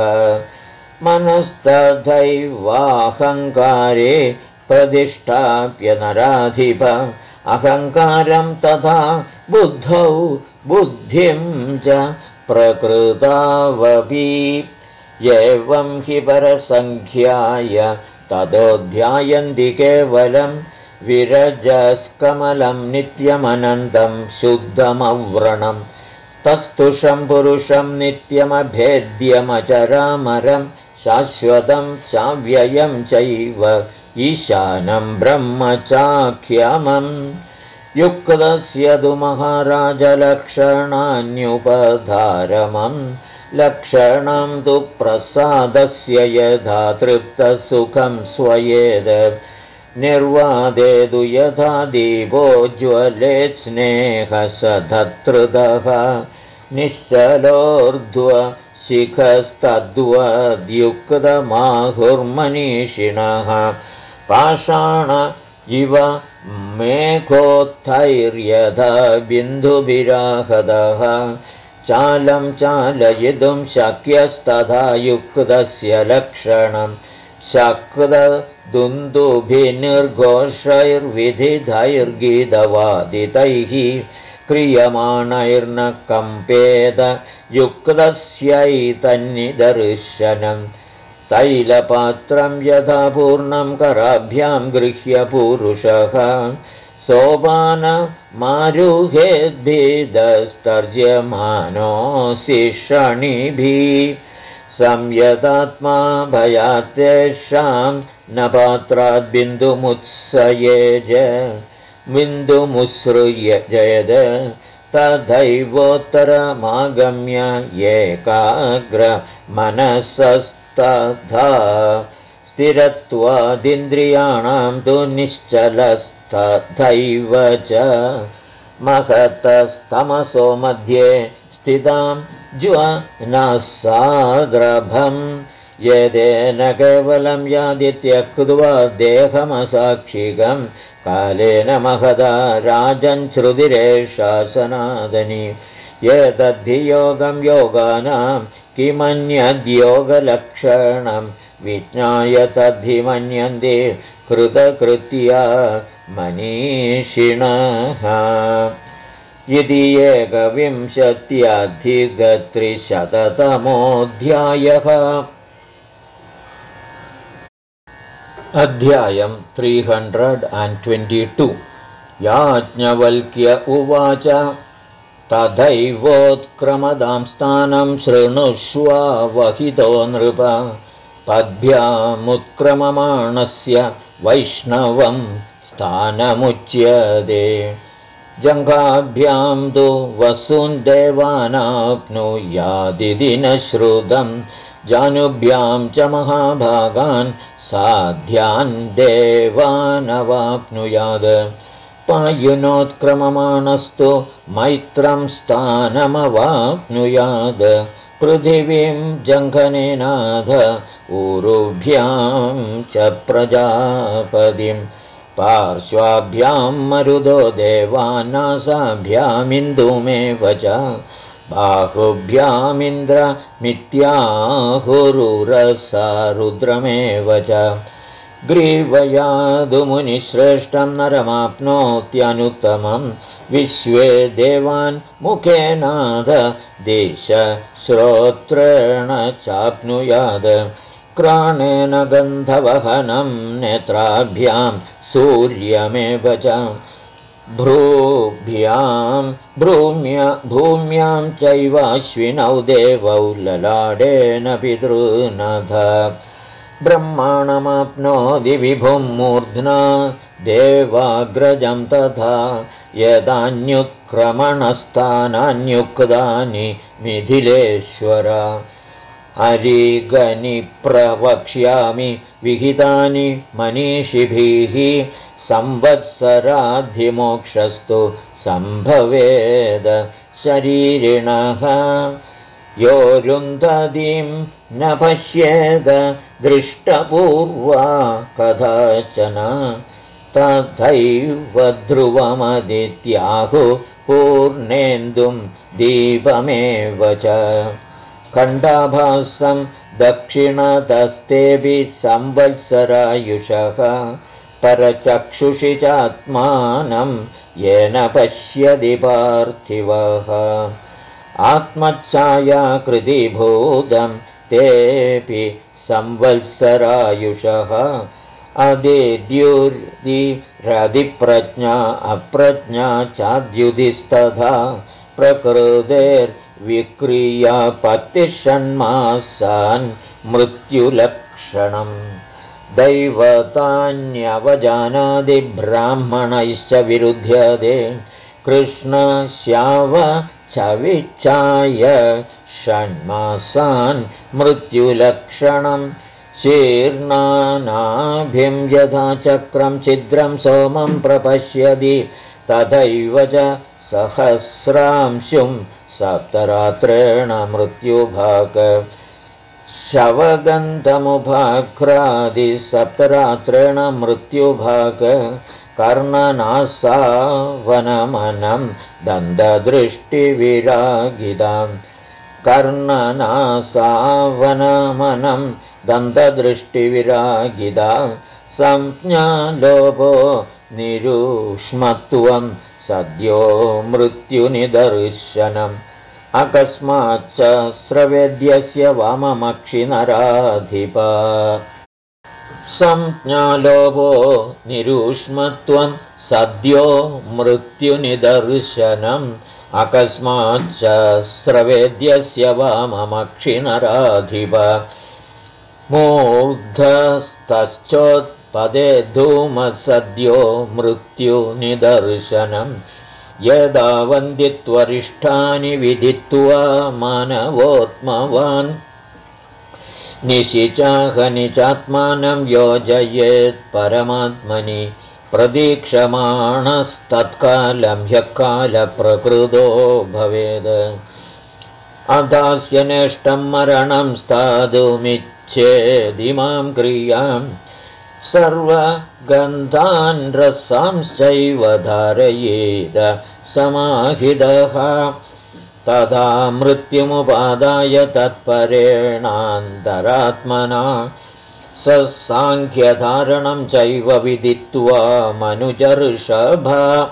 मनस्तथैवाहङ्कारे प्रतिष्ठाप्य नराधिप अहङ्कारं तथा बुद्धौ बुद्धिं च प्रकृतावपि एवं हि परसङ्ख्याय ततोऽध्यायन्ति केवलं विरजस्कमलं नित्यमनन्तं शुद्धमव्रणं तस्तुषं पुरुषं नित्यमभेद्यमचरामरं शाश्वतं चाव्ययं चैव ईशानं ब्रह्मचाख्यमम् युक्तस्य तु महाराजलक्षणान्युपधारमम् लक्षणं तु प्रसादस्य यथा तृप्तसुखं स्वयेद निर्वादेतु यथा दीपोज्ज्वलेत् स्नेहसधतृतः निश्चलोर्ध्वशिखस्तद्वद्युक्तमाहुर्मनीषिणः पाषाण इव मेघोत्थैर्यथा बिन्दुभिराहदः चालं चालयितुं शक्यस्तथा युक्तस्य लक्षणं शक्तदुन्दुभिर्घोषैर्विधिधैर्गीतवादितैः क्रियमाणैर्न कम्पेत युक्तस्यैतन्निदर्शनं तैलपात्रं यथा पूर्णं कराभ्यां गृह्य पुरुषः सोपानमारुहेद्भिदस्तर्ज्यमानोऽसि षणिभिः संयतात्मा भयात् तेषां न पात्राद् बिन्दुमुत्सृज्य जयद तथैवोत्तरमागम्य एकाग्र मनसस्तथा स्थिरत्वादिन्द्रियाणां तु निश्चलस्तथैव च महतस्तमसो मध्ये स्थितां ज्वनसाद्रभं यदेन केवलं यादि त्यक्त्वा देहमसाक्षिकं कालेन महदा राजन् श्रुतिरेषा सनातनी एतद्धियोगं योगानां किमन्यद्योगलक्षणं विज्ञाय तद्धि मन्यन्ते कृतकृत्या मनीषिणः इति एकविंशत्यधिकत्रिशततमोऽध्यायः। अध्यायं 322 याज्ञवल्क्य उवाच तथैवोत्क्रमदां स्थानं शृणुष्वावहितो नृप पद्भ्यामुत्क्रममाणस्य वैष्णवं स्थानमुच्यते जङ्घाभ्यां तु वसून् देवानाप्नुयादिति न श्रुतं जानुभ्यां च महाभागान् साध्यान् देवानवाप्नुयात् पायुनोत्क्रममाणस्तु मैत्रं स्थानमवाप्नुयात् पृथिवीं जङ्घनेनाथ ऊरुभ्यां च प्रजापतिं पार्श्वाभ्यां मरुदो देवानासाभ्यामिन्दुमेव च बाहुभ्यामिन्द्रमित्याहुरुरसा रुद्रमेव च ग्रीवयादुमुनिश्रेष्ठं नरमाप्नोत्यनुत्तमं विश्वे देवान् मुखेनाथ देशश्रोत्रेण चाप्नुयात् क्राणेन गन्धवहनं नेत्राभ्यां सूर्यमेव च भूम्यां चैवाश्विनौ देवौ ललाडेन पितॄनथ ब्रह्माणमाप्नोति विभुं मूर्ध्ना देवाग्रजं तथा यदान्युत्क्रमणस्थानान्युक्तानि मिथिलेश्वर अरिगनि प्रवक्ष्यामि विहितानि मनीषिभिः संवत्सराधिमोक्षस्तु सम्भवेद शरीरिणः योरुन्धतीं न पश्येद दृष्टपूर्वा कदाचन तथैव ध्रुवमदित्याहुः पूर्णेन्दुं दीपमेव च खण्डाभासं दक्षिणतस्तेऽपि संवत्सरायुषः परचक्षुषि चात्मानं येन पश्यति पार्थिवः आत्मच्छायाकृतिभूतं तेऽपि संवत्सरायुषः अदिद्युर्दिरधिप्रज्ञा अप्रज्ञा चाद्युतिस्तथा प्रकृतेर्विक्रियापत्तिषण्मासान् मृत्युलक्षणम् दैवतान्यवजानादि ब्राह्मणैश्च विरुध्यते कृष्णस्यावचविच्छाय षण्मासान् मृत्युलक्षणं शीर्णानाभिं यथा चक्रं छिद्रं सोमं प्रपश्यति तथैव च सहस्रांशुं सप्तरात्रेण मृत्युभाग शवगन्धमुभाघ्रादि सप्तरात्रेण मृत्युभाग कर्णनासावनमनं दन्तदृष्टिविरागिदां कर्णनासावनमनं दन्तदृष्टिविरागिदा संज्ञालोभो निरूष्मत्वं सद्यो मृत्युनिदर्शनम् अकस्माच्च स्रवेद्यस्य वाममक्षिनराधिप संज्ञालोभो निरूष्मत्वं सद्यो मृत्युनिदर्शनम् अकस्माच्च स्रवेद्यस्य वाममक्षिनराधिप मूर्धस्तश्चोत्पदे धूमसद्यो मृत्युनिदर्शनम् यदा वन्दित्वरिष्ठानि विदित्वा मानवोत्मवान् निशिचाहनिचात्मानं योजयेत् परमात्मनि प्रदीक्षमाणस्तत्कालं ह्यकालप्रकृतो भवेद् अदास्य नेष्टं मरणं स्थातुमिच्छेदिमां क्रियां सर्वगन्धान् रसांश्चैव धारयेद समाहितः तथा मृत्युमुपादाय तत्परेणान्तरात्मना स साङ्ख्यधारणं चैव विदित्वा मनुजऋषभ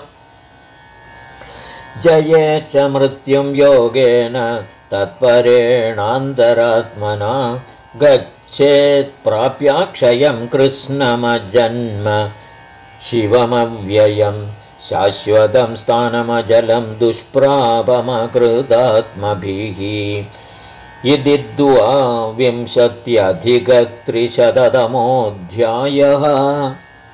जये च मृत्युं योगेन तत्परेणान्तरात्मना गच्छेत् प्राप्याक्षयं कृत्स्नमजन्म शिवमव्ययम् शाश्वतं स्थानमजलं दुष्प्रापमकृतात्मभिः इति द्वाविंशत्यधिकत्रिशततमोऽध्यायः।